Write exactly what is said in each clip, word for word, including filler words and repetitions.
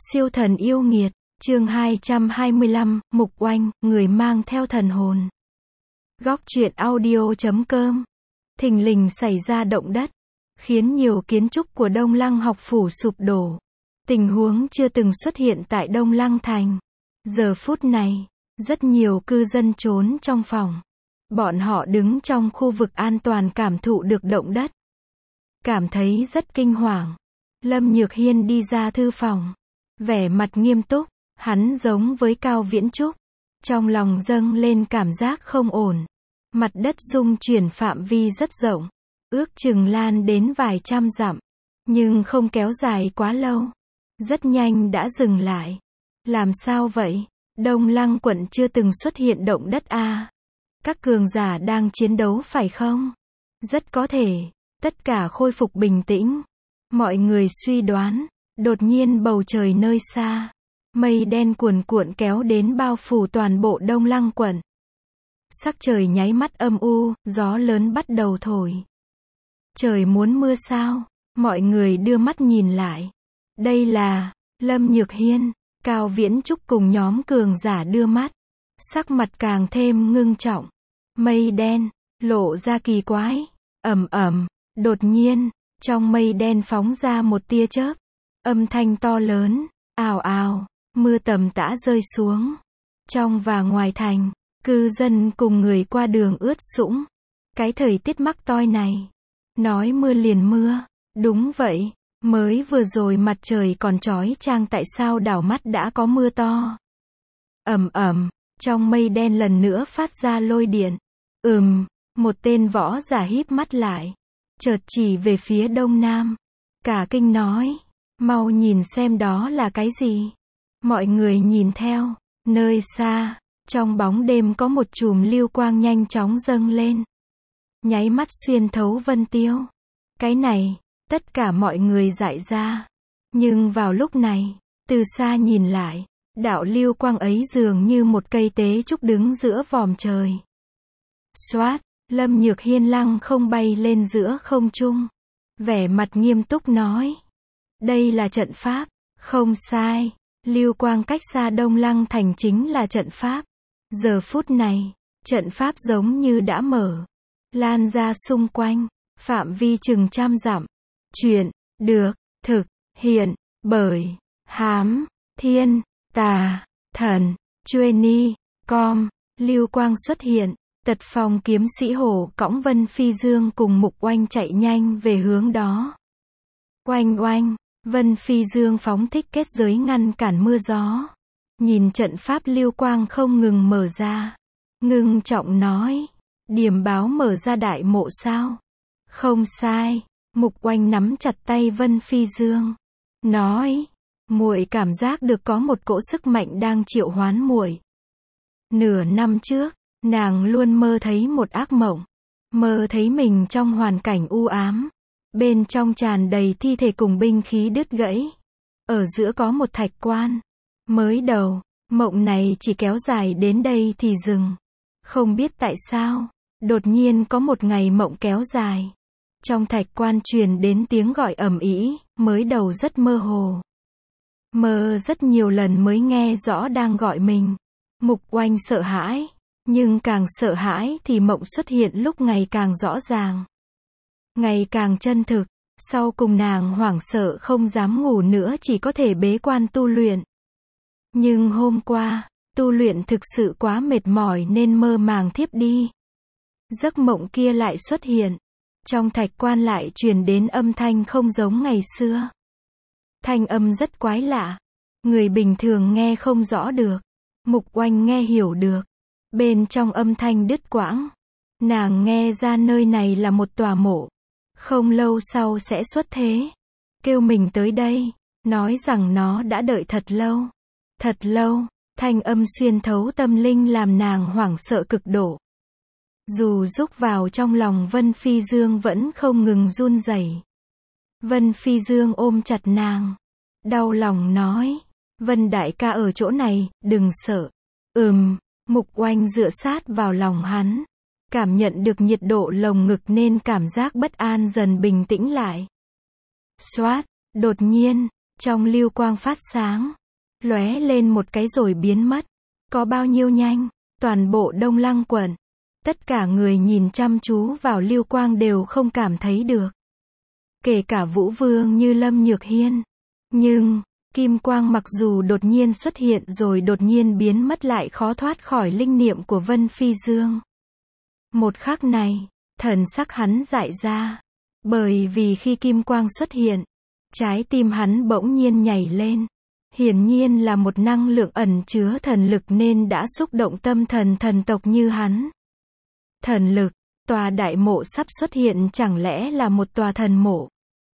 Siêu thần yêu nghiệt, chương hai trăm hai mươi lăm, Mục Oanh, người mang theo thần hồn. Góc truyện audio chấm com. Thình lình xảy ra động đất, khiến nhiều kiến trúc của Đông Lăng học phủ sụp đổ. Tình huống chưa từng xuất hiện tại Đông Lăng thành. Giờ phút này, rất nhiều cư dân trốn trong phòng. Bọn họ đứng trong khu vực an toàn cảm thụ được động đất. Cảm thấy rất kinh hoàng. Lâm Nhược Hiên đi ra thư phòng. Vẻ mặt nghiêm túc, hắn giống với Cao Viễn Trúc. Trong lòng dâng lên cảm giác không ổn. Mặt đất rung chuyển phạm vi rất rộng, ước chừng lan đến vài trăm dặm, nhưng không kéo dài quá lâu. Rất nhanh đã dừng lại. Làm sao vậy? Đông Lăng quận chưa từng xuất hiện động đất a? Các cường giả đang chiến đấu phải không? Rất có thể, tất cả khôi phục bình tĩnh. Mọi người suy đoán, đột nhiên bầu trời nơi xa, mây đen cuồn cuộn kéo đến bao phủ toàn bộ Đông Lăng quận. Sắc trời nháy mắt âm u, gió lớn bắt đầu thổi. Trời muốn mưa sao? Mọi người đưa mắt nhìn lại. Đây là Lâm Nhược Hiên, Cao Viễn Trúc cùng nhóm cường giả đưa mắt. Sắc mặt càng thêm ngưng trọng. Mây đen, lộ ra kỳ quái. Ầm ầm, đột nhiên, trong mây đen phóng ra một tia chớp. Âm thanh to lớn, ào ào, mưa tầm tã rơi xuống. Trong và ngoài thành, cư dân cùng người qua đường ướt sũng. Cái thời tiết mắc toi này, nói mưa liền mưa. Đúng vậy, mới vừa rồi mặt trời còn chói chang, tại sao đảo mắt đã có mưa to. Ầm ầm, trong mây đen lần nữa phát ra lôi điện. Ừm, một tên võ giả híp mắt lại, chợt chỉ về phía đông nam. Cả kinh nói, mau nhìn xem đó là cái gì. Mọi người nhìn theo, nơi xa, trong bóng đêm có một chùm lưu quang nhanh chóng dâng lên. Nháy mắt xuyên thấu vân tiêu. Cái này, tất cả mọi người dại ra. Nhưng vào lúc này, từ xa nhìn lại, đạo lưu quang ấy dường như một cây tế trúc đứng giữa vòm trời. Xoát, Lâm Nhược Hiên lăng không bay lên giữa không trung. Vẻ mặt nghiêm túc nói. Đây là trận pháp. Không sai, lưu quang cách xa Đông Lăng thành chính là trận pháp. Giờ phút này, trận pháp giống như đã mở, lan ra xung quanh, phạm vi chừng trăm dặm. Chuyện, được, thực, hiện, bởi, hám, thiên, tà, thần, Chueni, com, lưu quang xuất hiện. Tật phong kiếm sĩ hổ cõng Vân Phi Dương cùng Mục Oanh chạy nhanh về hướng đó. Oanh oanh, Vân Phi Dương phóng thích kết giới ngăn cản mưa gió. Nhìn trận pháp lưu quang không ngừng mở ra. Ngưng trọng nói, điểm báo mở ra đại mộ sao? Không sai, Mục Oanh nắm chặt tay Vân Phi Dương. Nói, muội cảm giác được có một cỗ sức mạnh đang triệu hoán muội. Nửa năm trước, nàng luôn mơ thấy một ác mộng. Mơ thấy mình trong hoàn cảnh u ám. Bên trong tràn đầy thi thể cùng binh khí đứt gãy. Ở giữa có một thạch quan. Mới đầu, mộng này chỉ kéo dài đến đây thì dừng. Không biết tại sao, đột nhiên có một ngày mộng kéo dài. Trong thạch quan truyền đến tiếng gọi ầm ĩ, mới đầu rất mơ hồ. Mơ rất nhiều lần mới nghe rõ đang gọi mình. Mục Oanh sợ hãi. Nhưng càng sợ hãi thì mộng xuất hiện lúc ngày càng rõ ràng. Ngày càng chân thực. Sau cùng nàng hoảng sợ không dám ngủ nữa, chỉ có thể bế quan tu luyện. Nhưng hôm qua, tu luyện thực sự quá mệt mỏi nên mơ màng thiếp đi. Giấc mộng kia lại xuất hiện. Trong thạch quan lại truyền đến âm thanh không giống ngày xưa. Thanh âm rất quái lạ. Người bình thường nghe không rõ được. Mục Oanh nghe hiểu được. Bên trong âm thanh đứt quãng, nàng nghe ra nơi này là một tòa mộ. Không lâu sau sẽ xuất thế. Kêu mình tới đây, nói rằng nó đã đợi thật lâu. Thật lâu, thanh âm xuyên thấu tâm linh làm nàng hoảng sợ cực độ. Dù rúc vào trong lòng Vân Phi Dương vẫn không ngừng run rẩy. Vân Phi Dương ôm chặt nàng. Đau lòng nói, Vân đại ca ở chỗ này, đừng sợ. Ừm. Mục Oanh dựa sát vào lòng hắn. Cảm nhận được nhiệt độ lồng ngực nên cảm giác bất an dần bình tĩnh lại. Xoát, đột nhiên, Trong lưu quang phát sáng, lóe lên một cái rồi biến mất. Có bao nhiêu nhanh, toàn bộ Đông Lăng quận. Tất cả người nhìn chăm chú vào lưu quang đều không cảm thấy được. Kể cả Vũ Vương như Lâm Nhược Hiên. Nhưng, kim quang mặc dù đột nhiên xuất hiện rồi đột nhiên biến mất lại khó thoát khỏi linh niệm của Vân Phi Dương. Một khắc này, thần sắc hắn dại ra. Bởi vì khi kim quang xuất hiện, trái tim hắn bỗng nhiên nhảy lên. Hiển nhiên là một năng lượng ẩn chứa thần lực nên đã xúc động tâm thần thần tộc như hắn. Thần lực, tòa đại mộ sắp xuất hiện chẳng lẽ là một tòa thần mộ?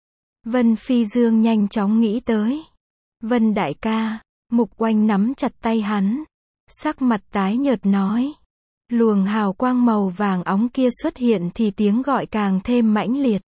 Vân Phi Dương nhanh chóng nghĩ tới. Vân đại ca, Mục Oanh nắm chặt tay hắn. Sắc mặt tái nhợt nói. Luồng hào quang màu vàng óng kia xuất hiện thì tiếng gọi càng thêm mãnh liệt.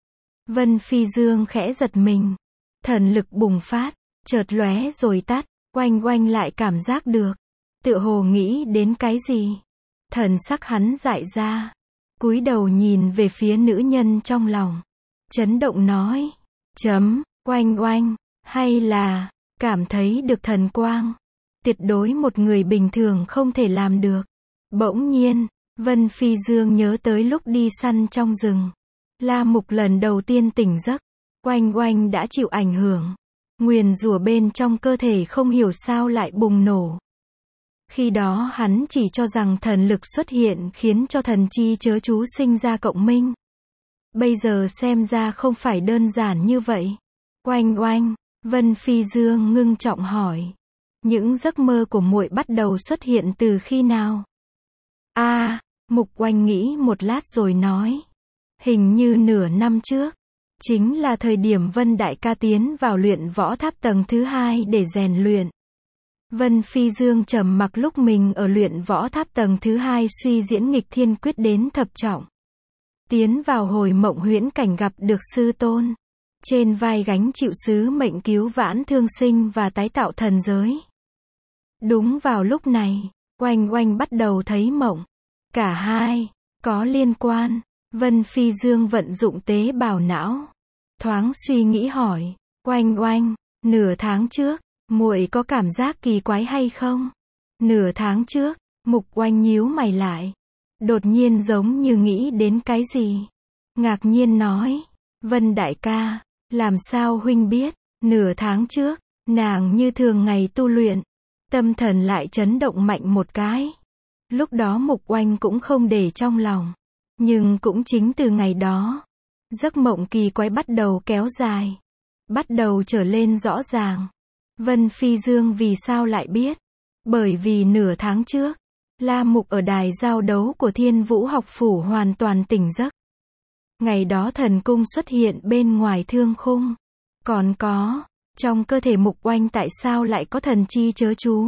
Vân Phi Dương khẽ giật mình. Thần lực bùng phát, chợt lóe rồi tắt. Oanh Oanh lại cảm giác được. Tựa hồ nghĩ đến cái gì? Thần sắc hắn dại ra. Cúi đầu nhìn về phía nữ nhân trong lòng. Chấn động nói. Chấm, Oanh Oanh. Hay là, cảm thấy được thần quang. Tuyệt đối một người bình thường không thể làm được. Bỗng nhiên, Vân Phi Dương nhớ tới lúc đi săn trong rừng. La Mục lần đầu tiên tỉnh giấc. Oanh Oanh đã chịu ảnh hưởng. Nguyền rủa bên trong cơ thể không hiểu sao lại bùng nổ. Khi đó hắn chỉ cho rằng thần lực xuất hiện khiến cho thần chi chớ chú sinh ra cộng minh. Bây giờ xem ra không phải đơn giản như vậy. Oanh Oanh, Vân Phi Dương ngưng trọng hỏi. Những giấc mơ của muội bắt đầu xuất hiện từ khi nào? A, à, Mục Oanh nghĩ một lát rồi nói. Hình như nửa năm trước. Chính là thời điểm Vân đại ca tiến vào luyện võ tháp tầng thứ hai để rèn luyện. Vân Phi Dương trầm mặc lúc mình ở luyện võ tháp tầng thứ hai suy diễn nghịch thiên quyết đến thập trọng. Tiến vào hồi mộng huyễn cảnh gặp được sư tôn. Trên vai gánh chịu sứ mệnh cứu vãn thương sinh và tái tạo thần giới. Đúng vào lúc này, Oanh Oanh bắt đầu thấy mộng. Cả hai, có liên quan. Vân Phi Dương vận dụng tế bào não. Thoáng suy nghĩ hỏi. Oanh Oanh, nửa tháng trước, muội có cảm giác kỳ quái hay không? Nửa tháng trước, Mục Oanh nhíu mày lại. Đột nhiên giống như nghĩ đến cái gì. Ngạc nhiên nói. Vân đại ca, làm sao huynh biết? Nửa tháng trước, nàng như thường ngày tu luyện. Tâm thần lại chấn động mạnh một cái. Lúc đó Mục Oanh cũng không để trong lòng. Nhưng cũng chính từ ngày đó, giấc mộng kỳ quái bắt đầu kéo dài. Bắt đầu trở lên rõ ràng. Vân Phi Dương vì sao lại biết? Bởi vì nửa tháng trước, La Mục ở đài giao đấu của Thiên Vũ học phủ hoàn toàn tỉnh giấc. Ngày đó thần cung xuất hiện bên ngoài thương khung. Còn có, trong cơ thể Mục Oanh tại sao lại có thần chi chớ chú?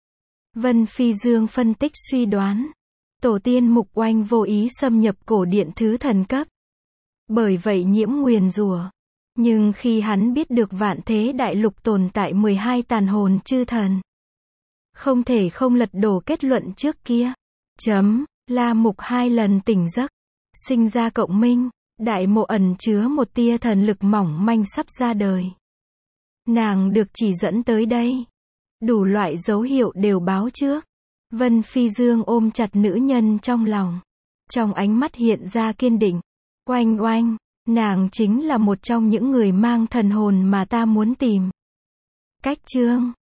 Vân Phi Dương phân tích suy đoán. Tổ tiên Mục Oanh vô ý xâm nhập cổ điện thứ thần cấp. Bởi vậy nhiễm nguyền rủa. Nhưng khi hắn biết được vạn thế đại lục tồn tại mười hai tàn hồn chư thần. Không thể không lật đổ kết luận trước kia. Chấm, La Mục hai lần tỉnh giấc. Sinh ra cộng minh. Đại mộ ẩn chứa một tia thần lực mỏng manh sắp ra đời. Nàng được chỉ dẫn tới đây. Đủ loại dấu hiệu đều báo trước. Vân Phi Dương ôm chặt nữ nhân trong lòng. Trong ánh mắt hiện ra kiên định. Oanh Oanh, nàng chính là một trong những người mang thần hồn mà ta muốn tìm. Cách chương